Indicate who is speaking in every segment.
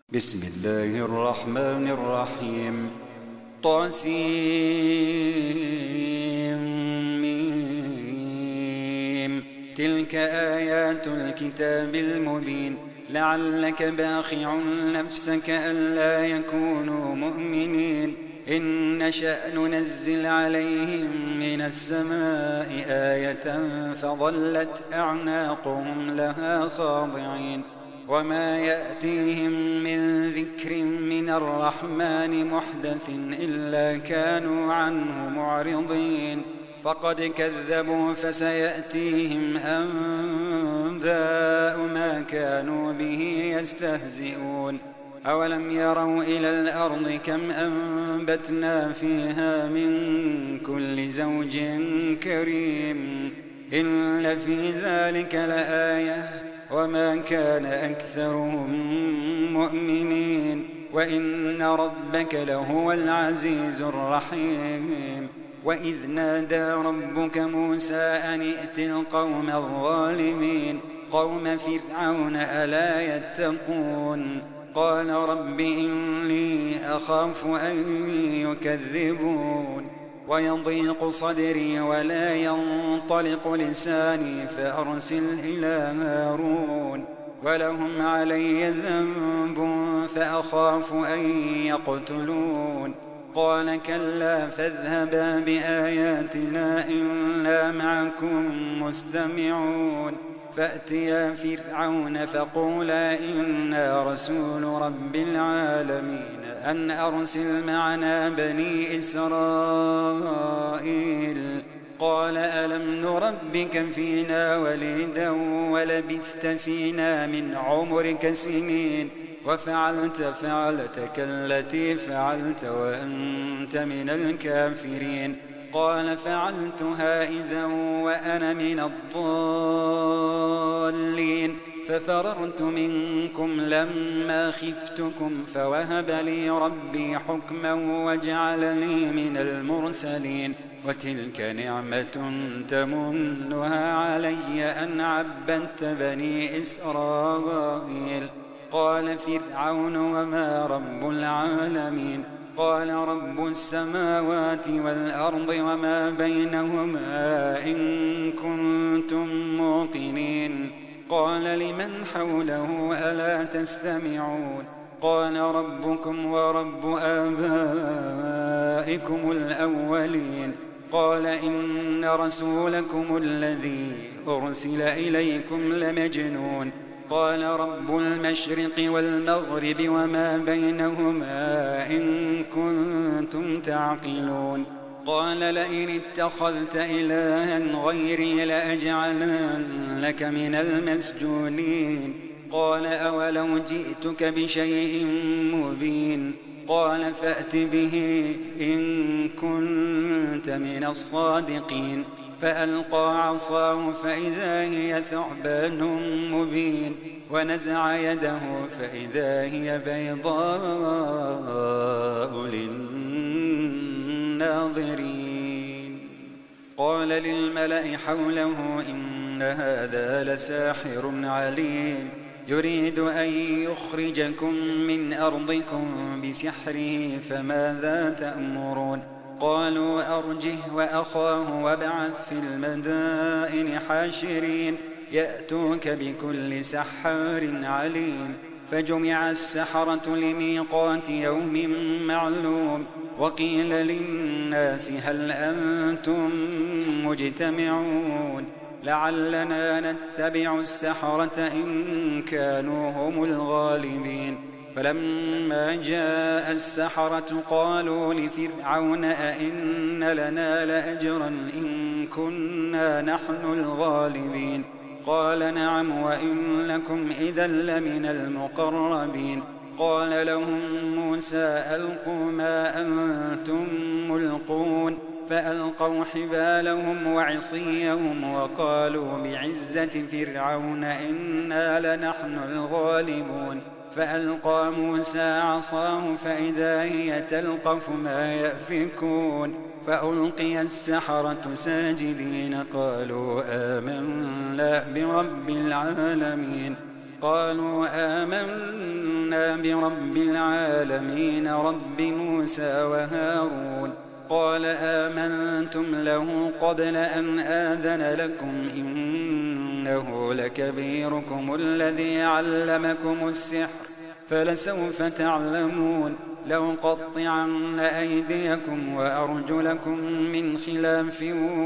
Speaker 1: بسم الله الرحمن الرحيم. طاسيم. تلك آيات الكتاب المبين. لعلك باخع نفسك ألا يكونوا مؤمنين. إن نشأ ننزل عليهم من السماء آية فظلت أعناقهم لها خاضعين. وما يأتيهم من ذكر من الرحمن محدث إلا كانوا عنه معرضين. فقد كذبوا فسيأتيهم أنباء ما كانوا به يستهزئون. أولم يروا إلى الأرض كم أنبتنا فيها من كل زوج كريم. إن في ذلك لآية وما كان أكثرهم مؤمنين. وإن ربك لهو العزيز الرحيم. وإذ نادى ربك موسى أن ائت القوم الظالمين قوم فرعون ألا يتقون. قال رب إني أخاف أن يكذبون ويضيق صدري ولا ينطلق لساني فأرسل إلى هارون ولهم علي ذنب فأخاف أن يقتلون. قال كلا فاذهبا بآياتنا إنا معكم مستمعون. فأتيا فرعون فقولا إنا رسول رب العالمين أن أرسل معنا بني إسرائيل. قال ألم نربك فينا وليدا ولبثت فينا من عمرك سنين وفعلت فعلتك التي فعلت وأنت من الكافرين. قال فعلتها إذا وأنا من الضالين ففررت منكم لما خفتكم فوهب لي ربي حكما وجعلني من المرسلين. وتلك نعمة تمنها علي أن عبدت بني إسرائيل. قال فرعون وما رب العالمين. قال رب السماوات والأرض وما بينهما إن كنتم موقنين. قال لمن حوله ألا تستمعون. قال ربكم ورب آبائكم الأولين. قال إن رسولكم الذي أرسل إليكم لمجنون. قال رب المشرق والمغرب وما بينهما إن كنتم تعقلون. قال لئن اتخذت إلها غيري لأجعلنك من المسجونين. قال أولو جئتك بشيء مبين. قال فأت به إن كنت من الصادقين. فألقى عصاه فإذا هي ثعبان مبين ونزع يده فإذا هي بيضاء للناظرين. قال للملأ حوله إن هذا لساحر عليم يريد أن يخرجكم من أرضكم بسحره فماذا تأمرون. قالوا أرجه وأخاه وابعث في المدائن حاشرين يأتوك بكل سحار عليم. فجمع السحرة لميقات يوم معلوم. وقيل للناس هل أنتم مجتمعون لعلنا نتبع السحرة إن كانوا هم الغالبين. فلما جاء السحرة قالوا لفرعون أئن لنا لأجرا إن كنا نحن الغالبين. قال نعم وإنكم إذا لمن المقربين. قال لهم موسى ألقوا ما أنتم ملقون. فألقوا حبالهم وعصيهم وقالوا بعزة فرعون إنا لنحن الغالبون. فألقى موسى عصاه فإذا هي تلقف ما يأفكون. فألقي السحرة ساجدين قالوا آمنا برب العالمين. قالوا آمنا آمنا برب العالمين رب موسى وهارون. قال آمنتم له قبل أن آذن لكم إنه لكبيركم الذي علمكم السحر فلسوف تعلمون لأقطعن أيديكم وأرجلكم من خلاف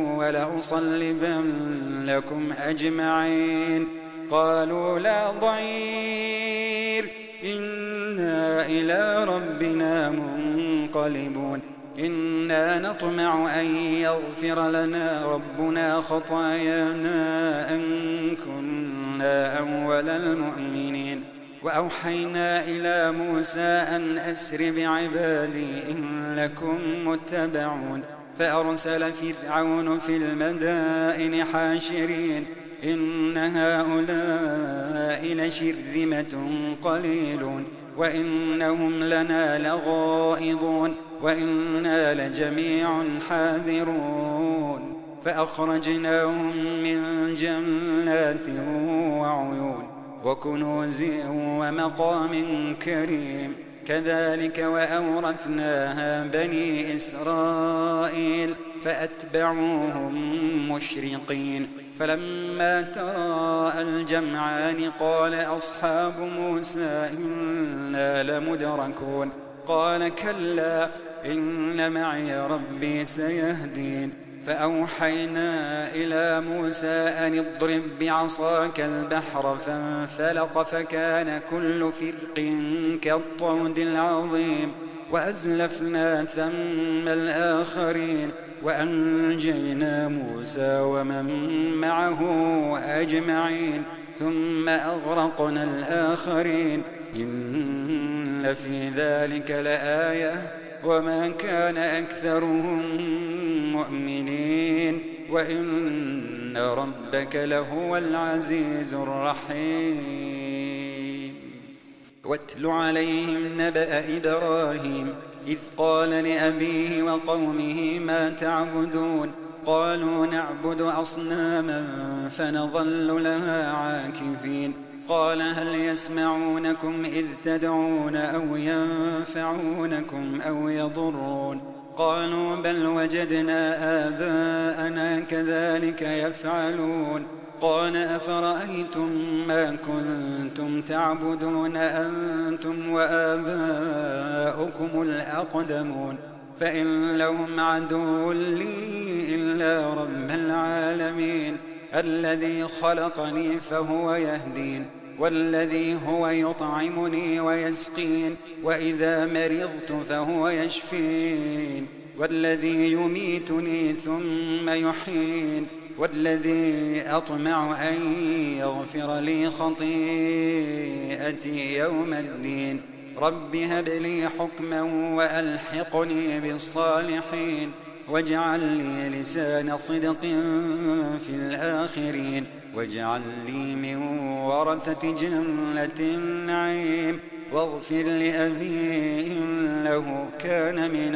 Speaker 1: ولأصلبنكم أجمعين. قالوا لا ضير إنا إلى ربنا منقلبون. إنا نطمع أن يغفر لنا ربنا خطايانا أن كنا أول المؤمنين. وأوحينا إلى موسى أن أسر بعبادي إنكم متبعون. فأرسل فرعون في المدائن حاشرين إن هؤلاء لشرذمة قليلون وإنهم لنا لغائظون وإنا لجميع حاذرون. فأخرجناهم من جنات وعيون وكنوز ومقام كريم. كذلك وأورثناها بني إسرائيل فأتبعوهم مشرقين. فلما تراءى الجمعان قال أصحاب موسى إنا لمدركون. قال كلا إن معي ربي سيهدين. فأوحينا إلى موسى أن اضرب بعصاك البحر فانفلق فكان كل فرق كالطود العظيم. وأزلفنا ثم الآخرين وأنجينا موسى ومن معه أجمعين ثم أغرقنا الآخرين. إن في ذلك لآية وما كان أكثرهم مؤمنين وإن ربك لهو العزيز الرحيم. واتل عليهم نبأ إبراهيم إذ قال لأبيه وقومه ما تعبدون. قالوا نعبد أصناما فنظل لها عاكفين. قال هل يسمعونكم إذ تدعون أو ينفعونكم أو يضرون. قالوا بل وجدنا آباءنا كذلك يفعلون. قال أفرأيتم ما كنتم تعبدون أنتم وآباؤكم الأقدمون فإن لهم عدو لي إلا رب العالمين الذي خلقني فهو يهدين والذي هو يطعمني ويسقين وإذا مرضت فهو يشفين والذي يميتني ثم يحيين والذي أطمع أن يغفر لي خطيئتي يوم الدين. رب هب لي حكما وألحقني بالصالحين واجعل لي لسان صدق في الآخرين واجعل لي من ورثة جنة النعيم واغفر لأبي إنه كان من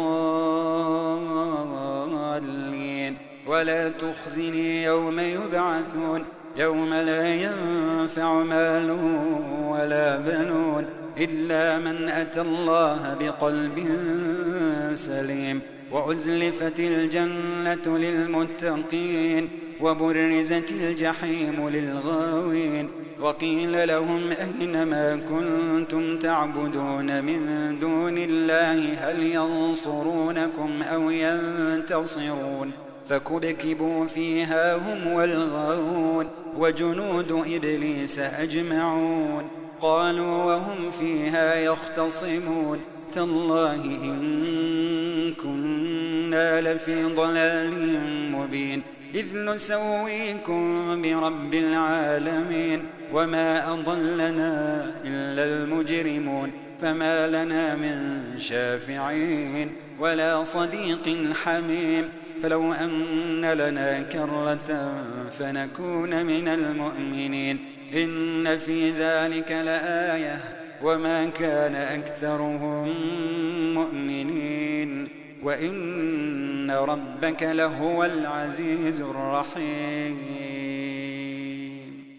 Speaker 1: الضالين ولا تخزني يوم يبعثون يوم لا ينفع مال ولا بنون إلا من أتى الله بقلب سليم وأزلفت الجنة للمتقين وبرزت الجحيم للغاوين وقيل لهم أين ما كنتم تعبدون من دون الله هل ينصرونكم أو ينتصرون فكبكبوا فيها هم والغاوون وجنود إبليس أجمعون قالوا وهم فيها يختصمون تالله إن كنا لفي ضلال مبين إذ نسويكم برب العالمين وما أضلنا إلا المجرمون فما لنا من شافعين ولا صديق حميم فلو أن لنا كرة فنكون من المؤمنين إن في ذلك لآية وما كان أكثرهم مؤمنين وإن ربك لهو العزيز الرحيم.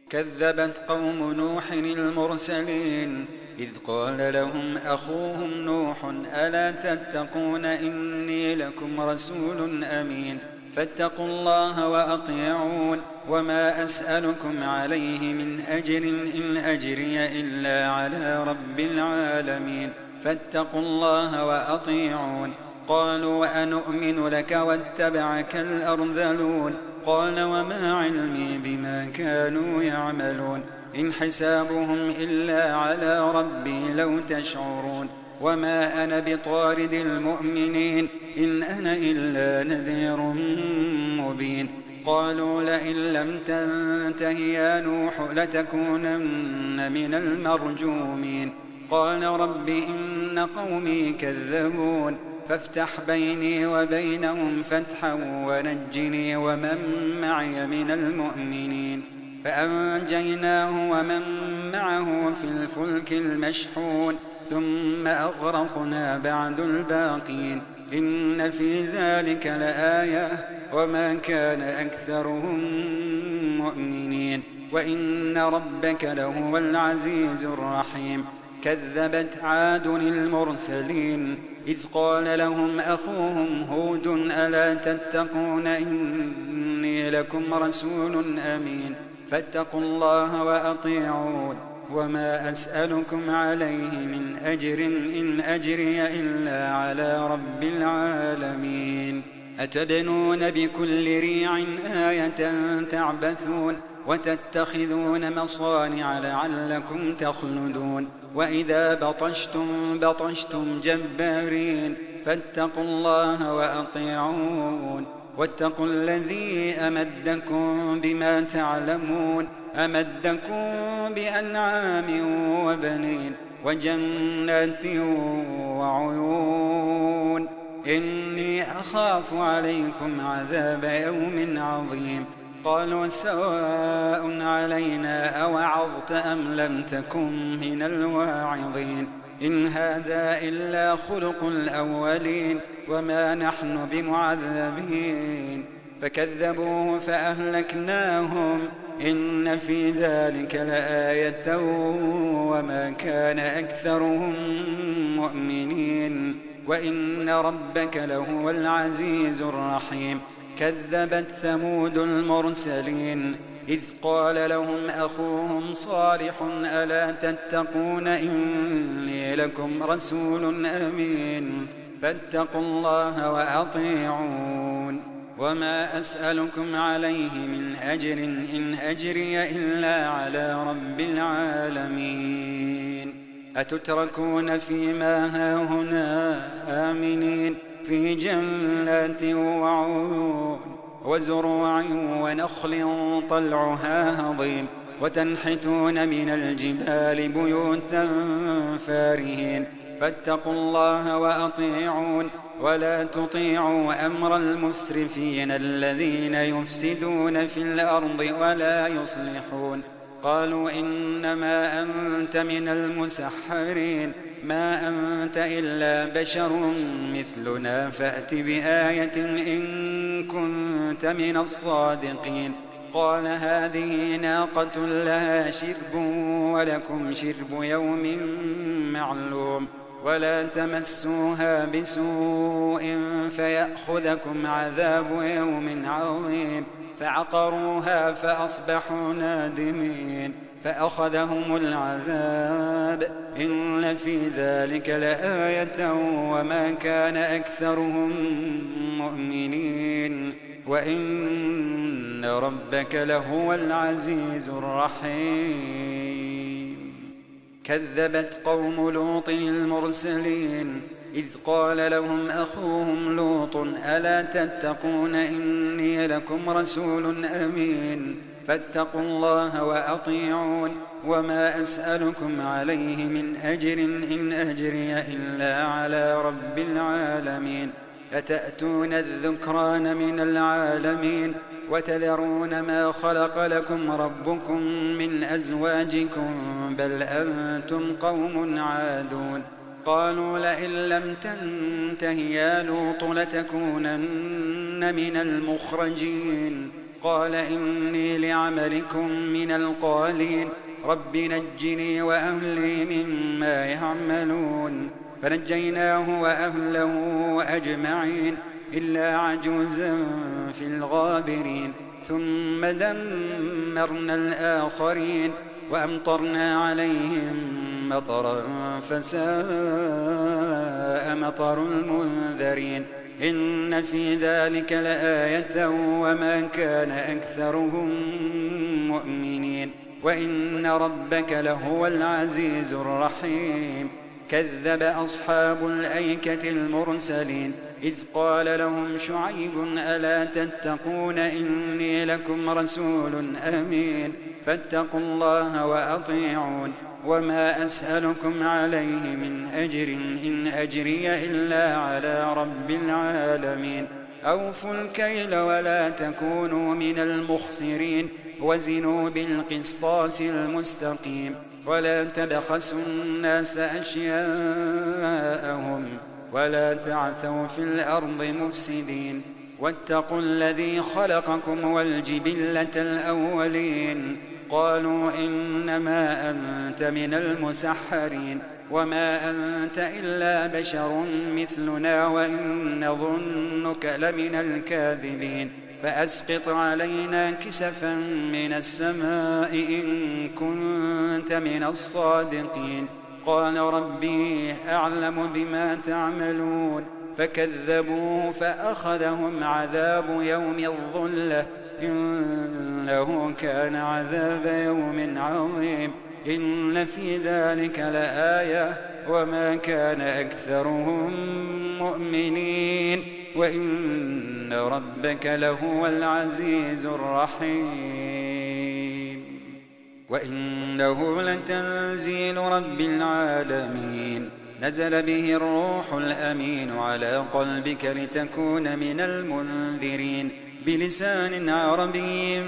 Speaker 1: كذبت قوم نوح المرسلين إذ قال لهم أخوهم نوح ألا تتقون إني لكم رسول أمين فاتقوا الله وأطيعون وما أسألكم عليه من أجر إن أجري إلا على رب العالمين فاتقوا الله وأطيعون قالوا وأنؤمن لك واتبعك الأرذلون قال وما علمي بما كانوا يعملون إن حسابهم إلا على ربي لو تشعرون وما أنا بطارد المؤمنين إن أنا إلا نذير مبين قالوا لئن لم تنته يا نوح لتكونن من المرجومين قال رب إن قومي كذبون فافتح بيني وبينهم فتحا ونجني ومن معي من المؤمنين فأنجيناه ومن معه في الفلك المشحون ثم أغرقنا بعد الباقين إن في ذلك لآية وما كان أكثرهم مؤمنين وإن ربك لهو العزيز الرحيم كذبت عاد المرسلين إذ قال لهم أخوهم هود ألا تتقون إني لكم رسول أمين فاتقوا الله وأطيعون وما أسألكم عليه من أجر إن أجري إلا على رب العالمين أتبنون بكل ريع آية تعبثون وتتخذون مصانع لعلكم تخلدون وإذا بطشتم جبارين فاتقوا الله وأطيعون واتقوا الذي أمدكم بما تعلمون أمدكم بأنعام وبنين وجنات وعيون إني أخاف عليكم عذاب يوم عظيم قالوا سواء علينا أوعظت أم لم تكن من الواعظين إن هذا إلا خلق الأولين وما نحن بمعذبين فكذبوه فأهلكناهم إن في ذلك لآية وما كان أكثرهم مؤمنين وإن ربك لهو العزيز الرحيم كذبت ثمود المرسلين إذ قال لهم أخوهم صالح ألا تتقون إني لكم رسول أمين فاتقوا الله وأطيعون وما أسألكم عليه من أجر إن أجري إلا على رب العالمين أتتركون فيما هاهنا آمنين في جنات وعيون وزروع ونخل طلعها هضيم وتنحتون من الجبال بيوتا فارهين فاتقوا الله وأطيعون ولا تطيعوا أمر المسرفين الذين يفسدون في الأرض ولا يصلحون قالوا إنما أنت من المسحرين ما أنت إلا بشر مثلنا فأت بآية إن كنت من الصادقين قال هذه ناقة لها شرب ولكم شرب يوم معلوم ولا تمسوها بسوء فيأخذكم عذاب يوم عظيم فعقروها فأصبحوا نادمين فأخذهم العذاب إن في ذلك لآية وما كان أكثرهم مؤمنين وإن ربك لهو العزيز الرحيم كذبت قوم لوط المرسلين إذ قال لهم أخوهم لوط ألا تتقون إني لكم رسول أمين فاتقوا الله وأطيعون وما أسألكم عليه من أجر إن أجري إلا على رب العالمين أتأتون الذكران من العالمين وتذرون ما خلق لكم ربكم من أزواجكم بل أنتم قوم عادون قالوا لئن لم تنته يا لوط لتكونن من المخرجين قال إني لعملكم من القالين رب نجني وأهلي مما يعملون فنجيناه وأهله أجمعين إلا عجوزا في الغابرين ثم دمرنا الآخرين وأمطرنا عليهم مطرا فساء مطر المنذرين إن في ذلك لآية وما كان أكثرهم مؤمنين وإن ربك لهو العزيز الرحيم كذب أصحاب الأيكة المرسلين إذ قال لهم شعيب ألا تتقون إني لكم رسول أمين فاتقوا الله وأطيعون وما أسألكم عليه من أجر إن أجري إلا على رب العالمين أوفوا الكيل ولا تكونوا من المخسرين وزنوا بالقسطاس المستقيم ولا تبخسوا الناس أشياءهم ولا تعثوا في الأرض مفسدين واتقوا الذي خلقكم والجبلة الأولين قالوا إنما أنت من المسحرين وما أنت إلا بشر مثلنا وإن نظنك لمن الكاذبين فأسقط علينا كسفا من السماء إن كنت من الصادقين قال ربي أعلم بما تعملون فكذبوه فأخذهم عذاب يوم الظلة إنه كان عذاب يوم عظيم إن في ذلك لآية وما كان أكثرهم مؤمنين وإن ربك لهو العزيز الرحيم وإنه لتنزيل رب العالمين نزل به الروح الأمين على قلبك لتكون من المنذرين بلسان عربي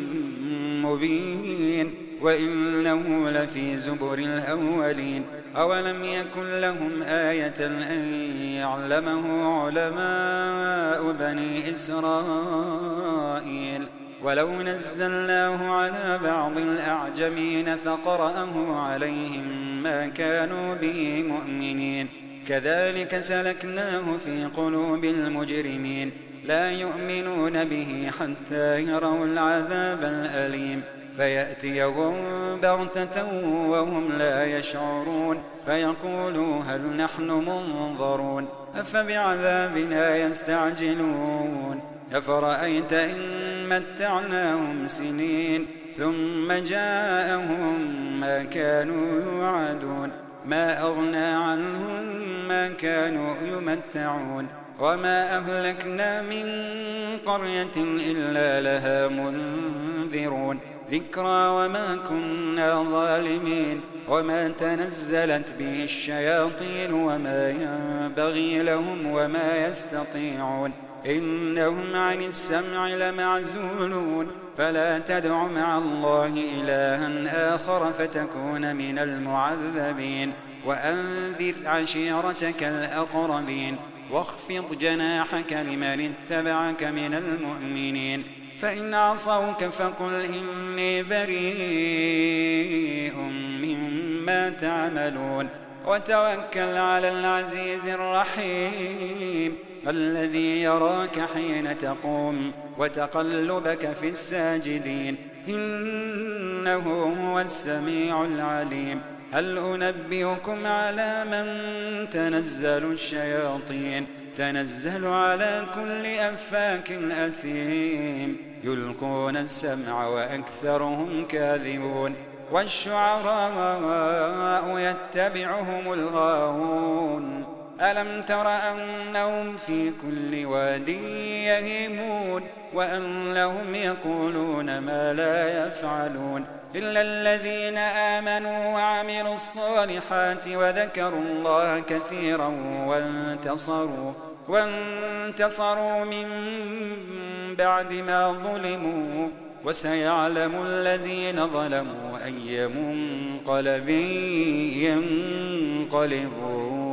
Speaker 1: مبين وإنه لفي زبر الأولين أولم يكن لهم آية أن يعلمه علماء بني إسرائيل ولو نزلناه على بعض الأعجمين فقرأه عليهم ما كانوا به مؤمنين كذلك سلكناه في قلوب المجرمين لا يؤمنون به حتى يروا العذاب الأليم فيأتيهم بغتة وهم لا يشعرون فيقولوا هل نحن منظرون أفبعذابنا يستعجلون أفرأيت إن متعناهم سنين ثم جاءهم ما كانوا يوعدون ما أغنى عنهم ما كانوا يمتعون وما أهلكنا من قرية إلا لها منذرون ذكرى وما كنا ظالمين وما تنزلت به الشياطين وما ينبغي لهم وما يستطيعون إنهم عن السمع لمعزولون فلا تدع مع الله إلها آخر فتكون من المعذبين وأنذر عشيرتك الأقربين واخفض جناحك لمن اتبعك من المؤمنين فإن عصوك فقل إني بريء مما تعملون وتوكل على العزيز الرحيم الذي يراك حين تقوم وتقلبك في الساجدين إنه هو السميع العليم هل أنبئكم على من تنزل الشياطين تنزل على كل أفاك أثيم يلقون السمع وأكثرهم كاذبون والشعراء يتبعهم الغاوون ألم تر أنهم في كل واد يهيمون وأنهم يقولون ما لا يفعلون إلا الذين آمنوا وعملوا الصالحات وذكروا الله كثيرا وانتصروا من بعد ما ظلموا وسيعلم الذين ظلموا أي منقلب ينقلبون